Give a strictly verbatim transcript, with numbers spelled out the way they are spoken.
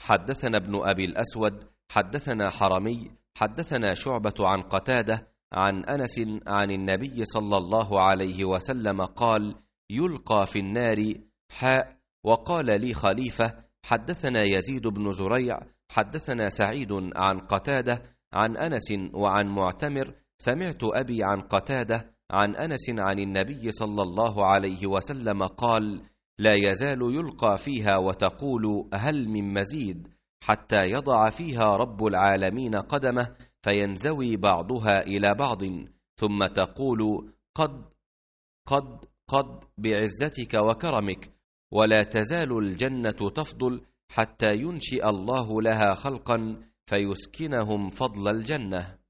حدثنا ابن أبي الأسود حدثنا حرمي حدثنا شعبة عن قتادة عن أنس عن النبي صلى الله عليه وسلم قال: يلقى في النار حاء. وقال لي خليفة: حدثنا يزيد بن زريع حدثنا سعيد عن قتادة عن أنس وعن معتمر سمعت أبي عن قتادة عن أنس عن النبي صلى الله عليه وسلم قال: لا يزال يلقى فيها وتقول هل من مزيد، حتى يضع فيها رب العالمين قدمه فينزوي بعضها إلى بعض، ثم تقول قد قد قد بعزتك وكرمك، ولا تزال الجنة تفضل حتى ينشئ الله لها خلقا فيسكنهم فضل الجنة.